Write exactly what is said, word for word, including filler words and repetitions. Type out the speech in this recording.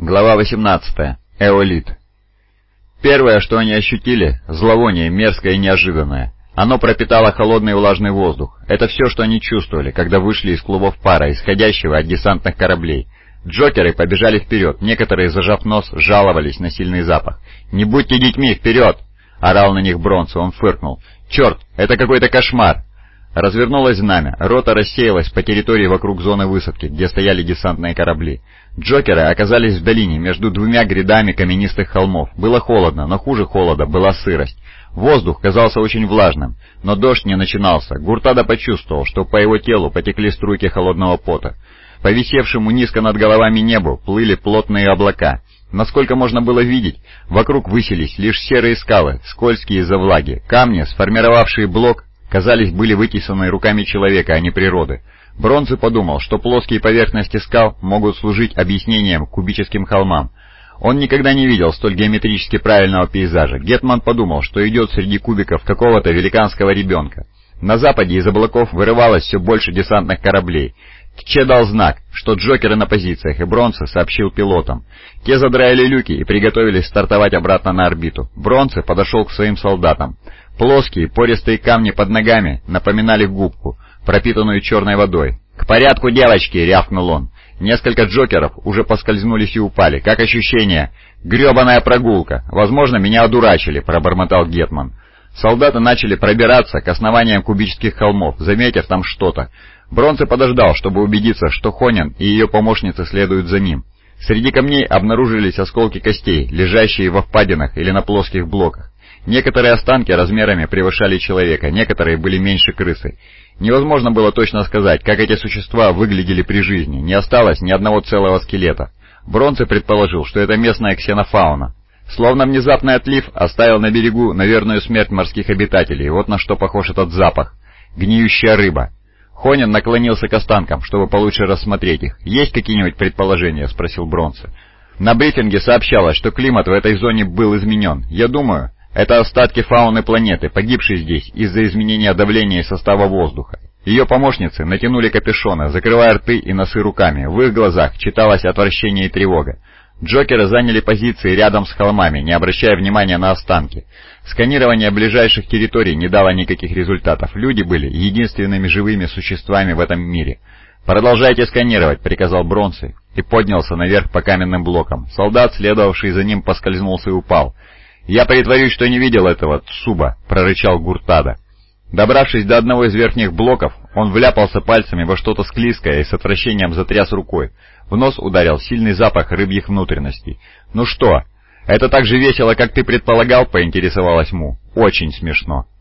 Глава восемнадцатая. Эолит. Первое, что они ощутили — зловоние, мерзкое и неожиданное. Оно пропитало холодный и влажный воздух. Это все, что они чувствовали, когда вышли из клубов пара, исходящего от десантных кораблей. Джокеры побежали вперед, некоторые, зажав нос, жаловались на сильный запах. «Не будьте детьми, вперед!» — орал на них Бронце, он фыркнул. «Черт, это какой-то кошмар!» Развернулось знамя, рота рассеялась по территории вокруг зоны высадки, где стояли десантные корабли. Джокеры оказались в долине между двумя грядами каменистых холмов. Было холодно, но хуже холода была сырость. Воздух казался очень влажным, но дождь не начинался. Гуртада почувствовал, что по его телу потекли струйки холодного пота. По висевшему низко над головами небу плыли плотные облака. Насколько можно было видеть, вокруг высились лишь серые скалы, скользкие из-за влаги. Камни, сформировавшие блок, казались, были вытесаны руками человека, а не природы. Бронце подумал, что плоские поверхности скал могут служить объяснением кубическим холмам. Он никогда не видел столь геометрически правильного пейзажа. Гетман подумал, что идет среди кубиков какого-то великанского ребенка. На западе из облаков вырывалось все больше десантных кораблей. Тче дал знак, что Джокеры на позициях, и Бронце сообщил пилотам. Те задраили люки и приготовились стартовать обратно на орбиту. Бронце подошел к своим солдатам. Плоские, пористые камни под ногами напоминали губку, пропитанную черной водой. «К порядку, девочки!» — рявкнул он. Несколько Джокеров уже поскользнулись и упали. «Как ощущение?» «Гребаная прогулка! Возможно, меня одурачили», — пробормотал Гетман. Солдаты начали пробираться к основаниям кубических холмов, заметив там что-то. Бронце подождал, чтобы убедиться, что Хонин и ее помощницы следуют за ним. Среди камней обнаружились осколки костей, лежащие во впадинах или на плоских блоках. Некоторые останки размерами превышали человека, некоторые были меньше крысы. Невозможно было точно сказать, как эти существа выглядели при жизни, не осталось ни одного целого скелета. Бронце предположил, что это местная ксенофауна. Словно внезапный отлив оставил на берегу наверную смерть морских обитателей, вот на что похож этот запах. Гниющая рыба. Хонин наклонился к останкам, чтобы получше рассмотреть их. «Есть какие-нибудь предположения?» — спросил Бронце. На брифинге сообщалось, что климат в этой зоне был изменен. Я думаю, это остатки фауны планеты, погибшей здесь из-за изменения давления и состава воздуха. Ее помощницы натянули капюшоны, закрывая рты и носы руками. В их глазах читалось отвращение и тревога. Джокеры заняли позиции рядом с холмами, не обращая внимания на останки. Сканирование ближайших территорий не дало никаких результатов. Люди были единственными живыми существами в этом мире. «Продолжайте сканировать», — приказал Бронце и поднялся наверх по каменным блокам. Солдат, следовавший за ним, поскользнулся и упал. «Я притворюсь, что не видел этого, Цуба», — прорычал Гуртада. Добравшись до одного из верхних блоков, он вляпался пальцами во что-то склизкое и с отвращением затряс рукой. В нос ударил сильный запах рыбьих внутренностей. «Ну что, это так же весело, как ты предполагал?» — поинтересовалась Му. «Очень смешно».